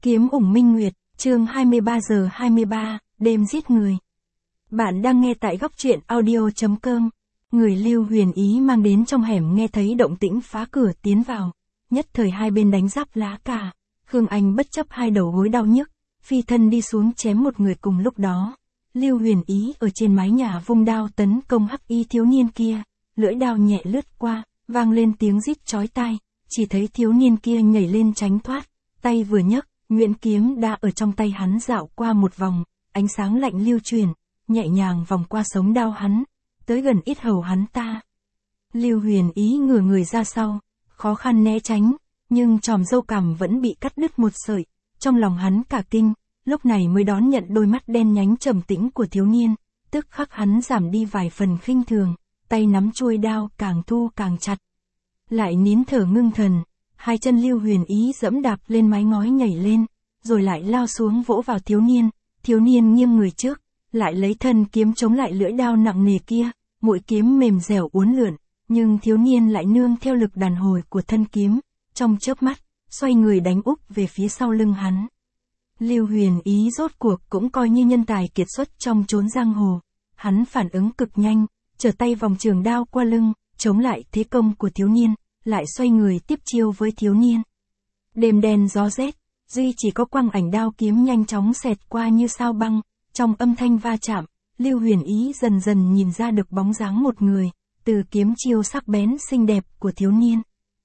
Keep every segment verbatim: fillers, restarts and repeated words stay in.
Kiếm ủng minh nguyệt, chương hai mươi ba giờ hai mươi ba, đêm giết người. Bạn đang nghe tại góc truyện audio.com. Người Lưu Huyền Ý mang đến trong hẻm nghe thấy động tĩnh phá cửa tiến vào. Nhất thời hai bên đánh giáp lá cả. Khương Anh bất chấp hai đầu gối đau nhức, phi thân đi xuống chém một người cùng lúc đó. Lưu Huyền Ý ở trên mái nhà vung đao tấn công hắc y thiếu niên kia. Lưỡi đao nhẹ lướt qua, vang lên tiếng rít chói tai. Chỉ thấy thiếu niên kia nhảy lên tránh thoát, tay vừa nhấc. Nguyễn kiếm đã ở trong tay hắn dạo qua một vòng, ánh sáng lạnh lưu truyền, nhẹ nhàng vòng qua sống đao hắn, tới gần yết hầu hắn ta. Lưu Huyền Ý ngửa người ra sau, khó khăn né tránh, nhưng chòm râu cằm vẫn bị cắt đứt một sợi, trong lòng hắn cả kinh, lúc này mới đón nhận đôi mắt đen nhánh trầm tĩnh của thiếu niên, tức khắc hắn giảm đi vài phần khinh thường, tay nắm chuôi đao càng thu càng chặt. Lại nín thở ngưng thần. Hai chân Lưu Huyền Ý dẫm đạp lên mái ngói nhảy lên, rồi lại lao xuống vỗ vào thiếu niên, thiếu niên nghiêng người trước, lại lấy thân kiếm chống lại lưỡi đao nặng nề kia, mũi kiếm mềm dẻo uốn lượn, nhưng thiếu niên lại nương theo lực đàn hồi của thân kiếm, trong chớp mắt, xoay người đánh úp về phía sau lưng hắn. Lưu Huyền Ý rốt cuộc cũng coi như nhân tài kiệt xuất trong chốn giang hồ, hắn phản ứng cực nhanh, trở tay vòng trường đao qua lưng, chống lại thế công của thiếu niên. Lại xoay người tiếp chiêu với thiếu niên. Đêm đen gió rét, duy chỉ có quang ảnh đao kiếm nhanh chóng xẹt qua như sao băng, trong âm thanh va chạm, Lưu Huyền Ý dần dần nhìn ra được bóng dáng một người, từ kiếm chiêu sắc bén xinh đẹp của thiếu niên.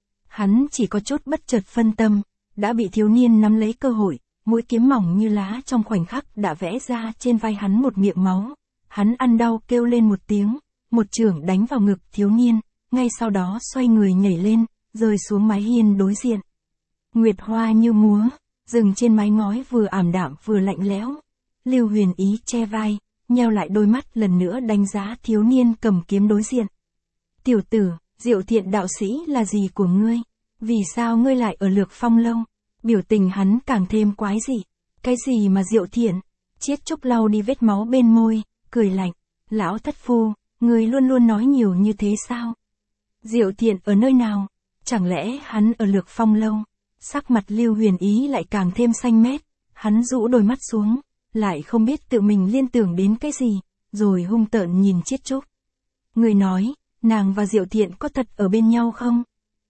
Hắn chỉ có chút bất chợt phân tâm, đã bị thiếu niên nắm lấy cơ hội, mũi kiếm mỏng như lá trong khoảnh khắc đã vẽ ra trên vai hắn một miệng máu. Hắn ăn đau kêu lên một tiếng, một chưởng đánh vào ngực thiếu niên. Ngay sau đó xoay người nhảy lên, rơi xuống mái hiên đối diện. Nguyệt hoa như múa, rừng trên mái ngói vừa ảm đạm vừa lạnh lẽo. Lưu Huyền Ý che vai, nheo lại đôi mắt lần nữa đánh giá thiếu niên cầm kiếm đối diện. Tiểu tử, Diệu Thiện đạo sĩ là gì của ngươi? Vì sao ngươi lại ở Lược Phong lâu? Biểu tình hắn càng thêm quái dị. Cái gì mà Diệu Thiện? Chiết Trúc lau đi vết máu bên môi, cười lạnh. Lão thất phu, ngươi luôn luôn nói nhiều như thế sao? Diệu Thiện ở nơi nào? Chẳng lẽ hắn ở Lược Phong lâu? Sắc mặt Lưu Huyền Ý lại càng thêm xanh mét, hắn rũ đôi mắt xuống, lại không biết tự mình liên tưởng đến cái gì, rồi hung tợn nhìn Chiết Trúc. Người nói, nàng và Diệu Thiện có thật ở bên nhau không?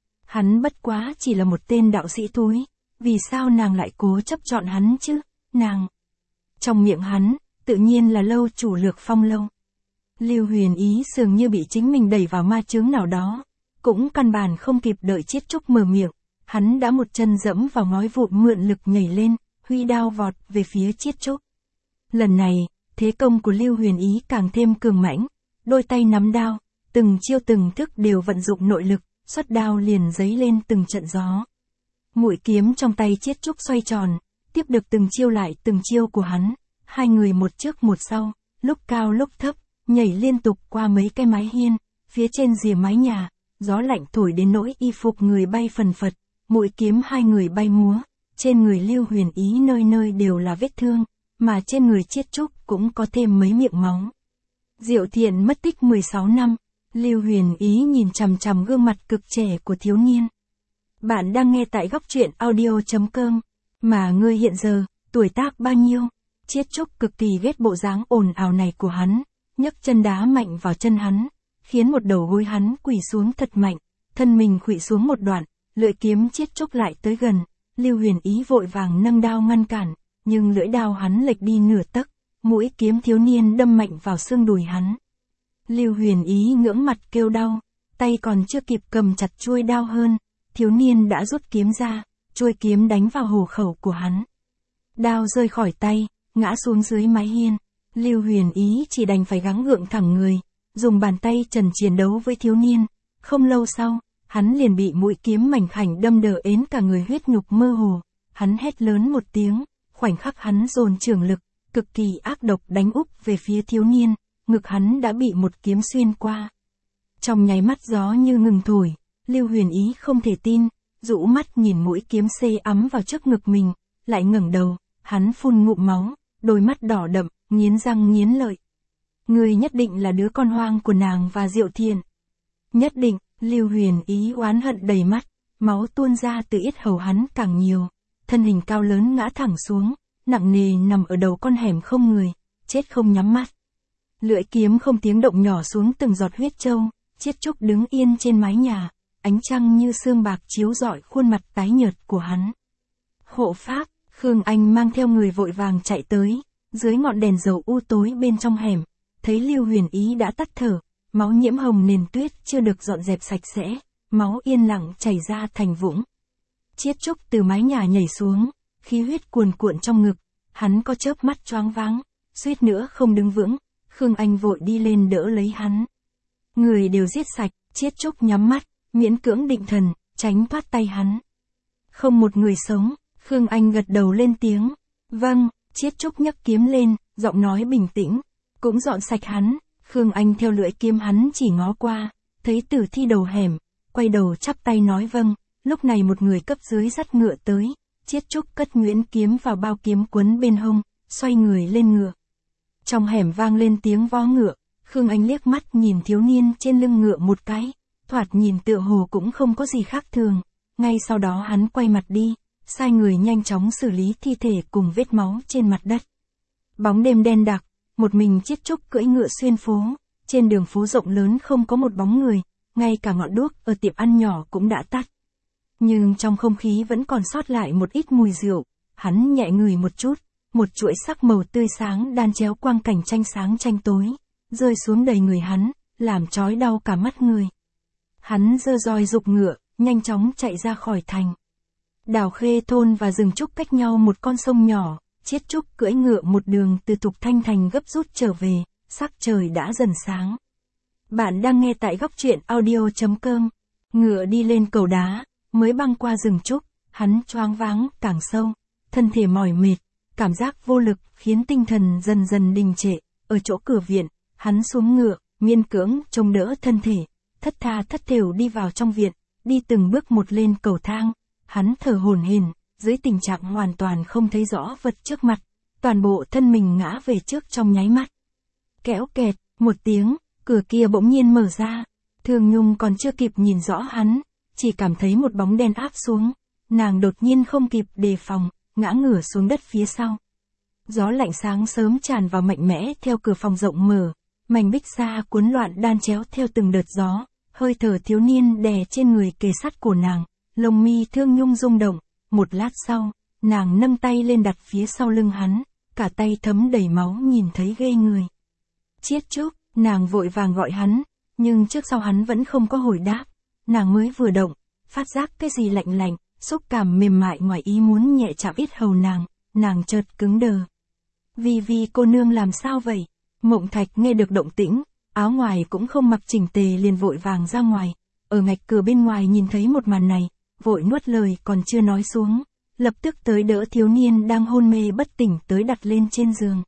Hắn bất quá chỉ là một tên đạo sĩ túi, vì sao nàng lại cố chấp chọn hắn chứ? Nàng. Trong miệng hắn, tự nhiên là lâu chủ Lược Phong lâu. Lưu Huyền Ý dường như bị chính mình đẩy vào ma chướng nào đó, cũng căn bản không kịp đợi Chiết Trúc mở miệng, hắn đã một chân dẫm vào ngói vụn mượn lực nhảy lên, huy đao vọt về phía Chiết Trúc. Lần này, thế công của Lưu Huyền Ý càng thêm cường mãnh, đôi tay nắm đao, từng chiêu từng thức đều vận dụng nội lực, xuất đao liền giấy lên từng trận gió. Mũi kiếm trong tay Chiết Trúc xoay tròn, tiếp được từng chiêu lại từng chiêu của hắn, hai người một trước một sau, lúc cao lúc thấp. Nhảy liên tục qua mấy cái mái hiên, phía trên rìa mái nhà, gió lạnh thổi đến nỗi y phục người bay phần phật, mũi kiếm hai người bay múa, trên người Lưu Huyền Ý nơi nơi đều là vết thương, mà trên người Chiết Trúc cũng có thêm mấy miệng máu. Diệu Thiện mất tích mười sáu năm, Lưu Huyền Ý nhìn chằm chằm gương mặt cực trẻ của thiếu niên. Bạn đang nghe tại góc truyện audio.com, mà ngươi hiện giờ, tuổi tác bao nhiêu? Chiết Trúc cực kỳ ghét bộ dáng ồn ào này của hắn. Nhấc chân đá mạnh vào chân hắn, khiến một đầu gối hắn quỳ xuống thật mạnh, thân mình khuỵu xuống một đoạn, lưỡi kiếm Chiết Trúc lại tới gần, Lưu Huyền Ý vội vàng nâng đao ngăn cản, nhưng lưỡi đao hắn lệch đi nửa tấc, mũi kiếm thiếu niên đâm mạnh vào xương đùi hắn. Lưu Huyền Ý ngưỡng mặt kêu đau, tay còn chưa kịp cầm chặt chuôi đao hơn, thiếu niên đã rút kiếm ra, chuôi kiếm đánh vào hổ khẩu của hắn. Đao rơi khỏi tay, ngã xuống dưới mái hiên. Lưu Huyền Ý chỉ đành phải gắng gượng thẳng người, dùng bàn tay trần chiến đấu với thiếu niên. Không lâu sau, hắn liền bị mũi kiếm mảnh khảnh đâm đờ ến cả người huyết nhục mơ hồ. Hắn hét lớn một tiếng, khoảnh khắc hắn dồn trường lực, cực kỳ ác độc đánh úp về phía thiếu niên, ngực hắn đã bị một kiếm xuyên qua. Trong nháy mắt gió như ngừng thổi, Lưu Huyền Ý không thể tin, rũ mắt nhìn mũi kiếm xê ấm vào trước ngực mình, lại ngẩng đầu, hắn phun ngụm máu, đôi mắt đỏ đậm, nghiến răng nghiến lợi. Ngươi nhất định là đứa con hoang của nàng và Diệu Thiện. Nhất định, Lưu Huyền Ý oán hận đầy mắt, máu tuôn ra từ yết hầu hắn càng nhiều. thân hình cao lớn ngã thẳng xuống, nặng nề nằm ở đầu con hẻm không người, chết không nhắm mắt. Lưỡi kiếm không tiếng động nhỏ xuống từng giọt huyết trâu, Chiết Trúc đứng yên trên mái nhà, ánh trăng như sương bạc chiếu rọi khuôn mặt tái nhợt của hắn. Hộ pháp, Khương Anh mang theo người vội vàng chạy tới, dưới ngọn đèn dầu u tối bên trong hẻm, thấy Lưu Huyền Ý đã tắt thở, máu nhiễm hồng nền tuyết chưa được dọn dẹp sạch sẽ, máu yên lặng chảy ra thành vũng. Chiết Trúc từ mái nhà nhảy xuống, khí huyết cuồn cuộn trong ngực, hắn có chớp mắt choáng váng, suýt nữa không đứng vững, Khương Anh vội đi lên đỡ lấy hắn. Người đều giết sạch, Chiết Trúc nhắm mắt, miễn cưỡng định thần, tránh thoát tay hắn. Không một người sống, Khương Anh gật đầu lên tiếng. Vâng, Chiết Trúc nhấc kiếm lên, giọng nói bình tĩnh. Cũng dọn sạch hắn, Khương Anh theo lưỡi kiếm hắn chỉ ngó qua, thấy tử thi đầu hẻm, quay đầu chắp tay nói vâng. Lúc này một người cấp dưới dắt ngựa tới, Chiết Trúc cất nhuyễn kiếm vào bao kiếm quấn bên hông, xoay người lên ngựa. Trong hẻm vang lên tiếng vó ngựa, Khương Anh liếc mắt nhìn thiếu niên trên lưng ngựa một cái, thoạt nhìn tựa hồ cũng không có gì khác thường. Ngay sau đó hắn quay mặt đi, sai người nhanh chóng xử lý thi thể cùng vết máu trên mặt đất. Bóng đêm đen đặc, một mình Chiết Trúc cưỡi ngựa xuyên phố, trên đường phố rộng lớn không có một bóng người, ngay cả ngọn đuốc ở tiệm ăn nhỏ cũng đã tắt. Nhưng trong không khí vẫn còn sót lại một ít mùi rượu, hắn nhẹ ngửi một chút, một chuỗi sắc màu tươi sáng đan chéo quang cảnh tranh sáng tranh tối, rơi xuống đầy người hắn, làm chói đau cả mắt người. Hắn giơ roi giục ngựa, nhanh chóng chạy ra khỏi thành. Đào Khê thôn và rừng trúc cách nhau một con sông nhỏ, Chiết Trúc cưỡi ngựa một đường từ Thục Thanh thành gấp rút trở về, sắc trời đã dần sáng. Bạn đang nghe tại góc truyện audio chấm com. Ngựa đi lên cầu đá, mới băng qua rừng trúc, hắn choáng váng càng sâu, thân thể mỏi mệt, cảm giác vô lực khiến tinh thần dần dần đình trệ. Ở chỗ cửa viện, hắn xuống ngựa, miễn cưỡng chống đỡ thân thể, thất tha thất thểu đi vào trong viện, đi từng bước một lên cầu thang. Hắn thở hổn hển, dưới tình trạng hoàn toàn không thấy rõ vật trước mặt, toàn bộ thân mình ngã về trước trong nháy mắt. Kéo kẹt, một tiếng, cửa kia bỗng nhiên mở ra. Thương Nhung còn chưa kịp nhìn rõ hắn, chỉ cảm thấy một bóng đen áp xuống. Nàng đột nhiên không kịp đề phòng, ngã ngửa xuống đất phía sau. Gió lạnh sáng sớm tràn vào mạnh mẽ theo cửa phòng rộng mở, mảnh bích sa cuốn loạn đan chéo theo từng đợt gió, hơi thở thiếu niên đè trên người kề sát cổ nàng, lông mi Thương Nhung rung động. Một lát sau, nàng nâng tay lên đặt phía sau lưng hắn, cả tay thấm đầy máu nhìn thấy ghê người. Chiết Trúc, nàng vội vàng gọi hắn, nhưng trước sau hắn vẫn không có hồi đáp. Nàng mới vừa động, phát giác cái gì lạnh lạnh, xúc cảm mềm mại ngoài ý muốn nhẹ chạm yết hầu nàng, nàng chợt cứng đờ. Vì vì cô nương làm sao vậy? Mộng Thạch nghe được động tĩnh, áo ngoài cũng không mặc chỉnh tề liền vội vàng ra ngoài, ở ngạch cửa bên ngoài nhìn thấy một màn này, vội nuốt lời còn chưa nói xuống, lập tức tới đỡ thiếu niên đang hôn mê bất tỉnh tới đặt lên trên giường.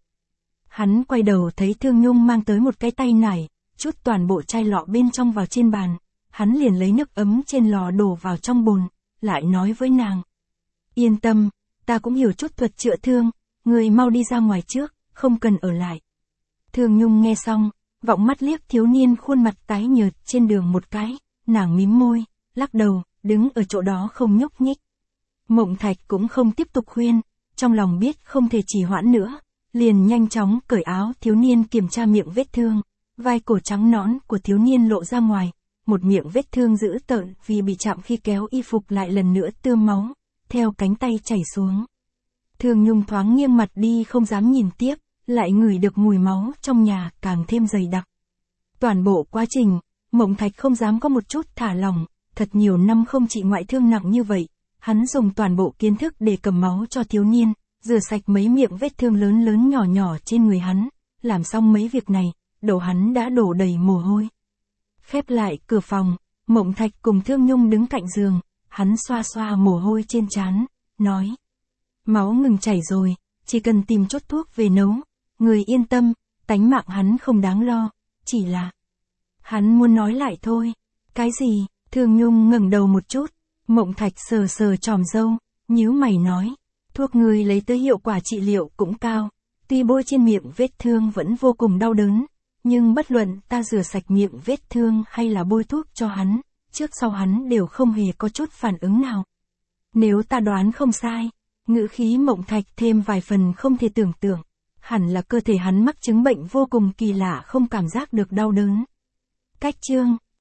Hắn quay đầu thấy Thương Nhung mang tới một cái tay nải, chút toàn bộ chai lọ bên trong vào trên bàn, hắn liền lấy nước ấm trên lò đổ vào trong bồn, lại nói với nàng. Yên tâm, ta cũng hiểu chút thuật chữa thương, người mau đi ra ngoài trước, không cần ở lại. Thương Nhung nghe xong, vọng mắt liếc thiếu niên khuôn mặt tái nhợt trên đường một cái, nàng mím môi, lắc đầu, đứng ở chỗ đó không nhúc nhích. Mộng Thạch cũng không tiếp tục khuyên, trong lòng biết không thể trì hoãn nữa, liền nhanh chóng cởi áo thiếu niên kiểm tra miệng vết thương, vai cổ trắng nõn của thiếu niên lộ ra ngoài, một miệng vết thương dữ tợn vì bị chạm khi kéo y phục lại lần nữa tươm máu, theo cánh tay chảy xuống. Thương Nhung thoáng nghiêng mặt đi không dám nhìn tiếp, lại ngửi được mùi máu trong nhà càng thêm dày đặc. Toàn bộ quá trình, Mộng Thạch không dám có một chút thả lỏng, thật nhiều năm không trị ngoại thương nặng như vậy, hắn dùng toàn bộ kiến thức để cầm máu cho thiếu niên, rửa sạch mấy miệng vết thương lớn lớn nhỏ nhỏ trên người hắn, làm xong mấy việc này, đầu hắn đã đổ đầy mồ hôi. Khép lại cửa phòng, Mộng Thạch cùng Thương Nhung đứng cạnh giường, hắn xoa xoa mồ hôi trên trán, nói. Máu ngừng chảy rồi, chỉ cần tìm chút thuốc về nấu, người yên tâm, tánh mạng hắn không đáng lo, chỉ là... Hắn muốn nói lại thôi. Cái gì? Thương Nhung ngẩng đầu một chút, Mộng Thạch sờ sờ tròm râu, nhíu mày nói. Thuốc người lấy tới hiệu quả trị liệu cũng cao, tuy bôi trên miệng vết thương vẫn vô cùng đau đớn, nhưng bất luận ta rửa sạch miệng vết thương hay là bôi thuốc cho hắn, trước sau hắn đều không hề có chút phản ứng nào. Nếu ta đoán không sai, Ngữ khí Mộng Thạch thêm vài phần không thể tưởng tượng. Hẳn là cơ thể hắn mắc chứng bệnh vô cùng kỳ lạ không cảm giác được đau đớn. Cách chương